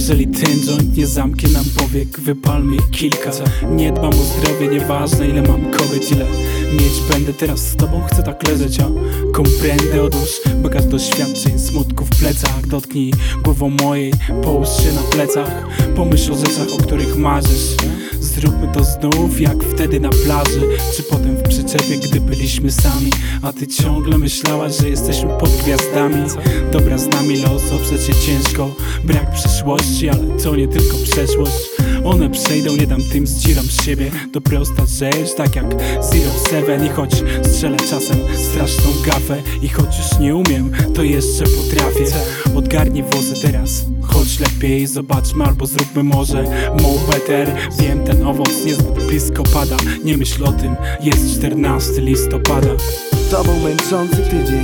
Jeżeli ten joint nie zamknie nam powiek, wypalmy ich kilka. Nie dbam o zdrowie, nieważne ile mam kobiet, ile mieć będę. Teraz z tobą chcę tak leżeć, a komprendę. Odłóż bagaż doświadczeń, smutku w plecach. Dotknij głową mojej, połóż się na plecach. Pomyśl o rzeczach, o których marzysz. Zróbmy to znów jak wtedy na plaży, czy potem w przyczepie, gdy byliśmy sami. A ty ciągle myślałaś, że jesteśmy pod gwiazdami. Dobra, z nami los, oprzeć się ciężko. Brak przyszłości, ale to nie tylko przeszłość. One przejdą, nie dam tym, zdziram z siebie. To prosta rzecz, tak jak Zero Seven. I choć strzelę czasem straszną gafę, i choć już nie umiem, to jeszcze potrafię. Odgarnij włosy teraz, chodź lepiej, zobaczmy albo zróbmy może more better. Wiem, ten owoc niezbyt blisko pada. Nie myśl o tym, jest 14 listopada. To był męczący tydzień,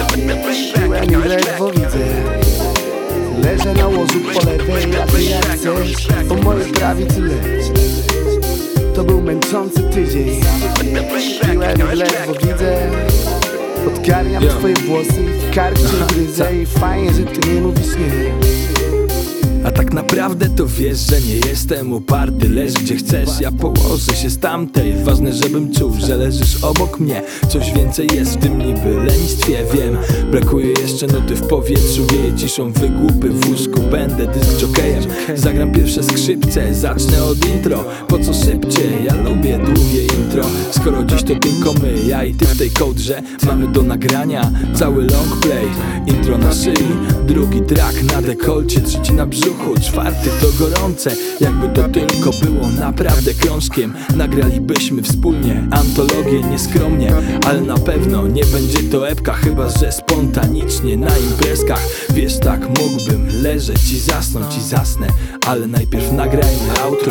piłem i ledwo widzę. Leżę na łożu po lewej, a ty jak chcesz po mojej prawicy leć. To był męczący tydzień, piłem i ledwo widzę. Odgarniam twoje włosy, w kark cię gryzę. I fajnie, że ty nie mówisz nie. A tak naprawdę to wiesz, że nie jestem uparty. Leż gdzie chcesz, ja położę się z tamtej. Ważne, żebym czuł, że leżysz obok mnie. Coś więcej jest w tym niby lenistwie, wiem. Brakuje jeszcze nuty w powietrzu, wieje ciszą wygłupy w łóżku. Będę dysk jokejem, zagram pierwsze skrzypce. Zacznę od intro, po co szybciej? Ja lubię długie intro. Skoro dziś to tylko my, ja i ty w tej kołdrze, mamy do nagrania cały long play. Intro na szyi, drugi track na dekolcie, trzeci na brzuchu, czwarty to gorące. Jakby to tylko było naprawdę krążkiem, nagralibyśmy wspólnie antologię nieskromnie. Ale na pewno nie będzie to epka, chyba że spontanicznie na imprezkach. Wiesz, tak mógłbym leżeć i zasnąć i zasnę, ale najpierw nagrajmy outro.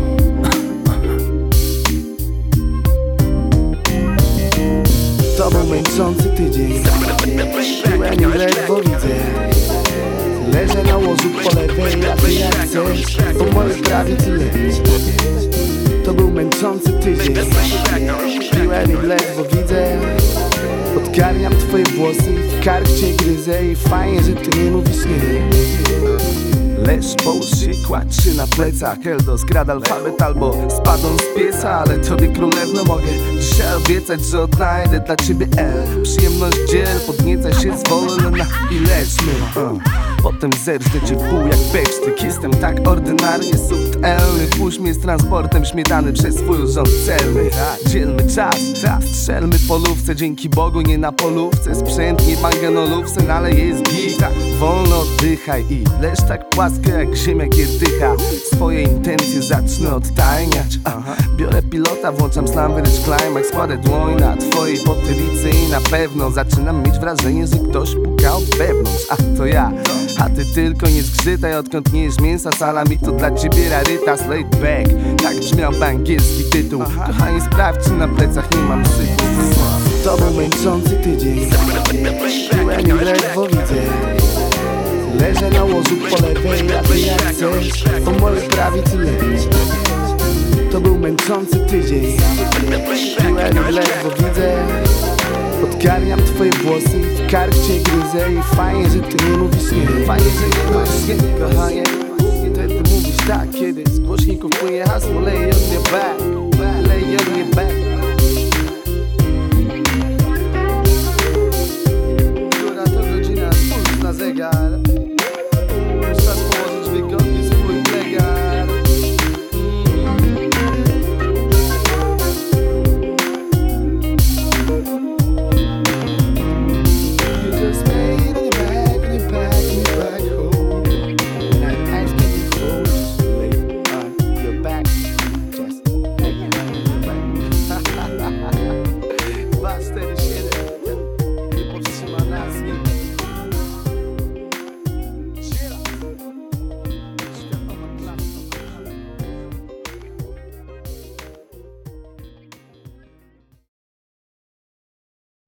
To był męczący tydzień, piłem i ledwo widzę. Leżę na łożu po lewej, a ty jak chcesz po mojej prawicy leć. To był męczący tydzień, piłem i ledwo widzę. Odgarniam twoje włosy, w kark cię gryzę. I fajnie, że ty nie mówisz nie. Leż, połóż się, kładź się na plecach. Eldos, grad alfabet albo spadł z piesa. Ale tobie królewno mogę dzisiaj obiecać, że odnajdę dla ciebie L. Przyjemność dziel, podniecaj się zwolna i lećmy. Potem zerżnę cię w pół jak backstreet. Jestem tak ordynarnie subtelny. Puść mnie z transportem śmietany przez swój urząd celny. Dzielmy czas, strzelmy po lówce. Dzięki Bogu nie na polówce. Sprzęt nie manganolówce, ale jest git. Wolno oddychaj i leż tak płasko jak ziemia kierdycha. Swoje intencje zacznę odtajniać. Biorę pilota, włączam Slam Village Climax. Kładę dłoń na twojej potylicy i na pewno zaczynam mieć wrażenie, że ktoś puka od wewnątrz. A to ja. A ty tylko nie zgrzytaj, odkąd nie jesz mięsa salami, to dla ciebie rarytas. Laid back, tak brzmiałby angielski tytuł. Kochanie, sprawdź, czy na plecach nie mam syfu. To był męczący tydzień, piłem i ledwo widzę. Leżę na łożu po lewej, a ty jak chcesz po mojej prawicy leć. To był męczący tydzień, piłem i ledwo widzę. Odgarniam twoje włosy, w kark cię gryzę. I fajnie, że ty nie mówisz nie. Fajnie, że nie mówisz nie, kochanie. Wtedy mówisz tak, kiedy z głośników płynie hasło lay on your back, lay on your back.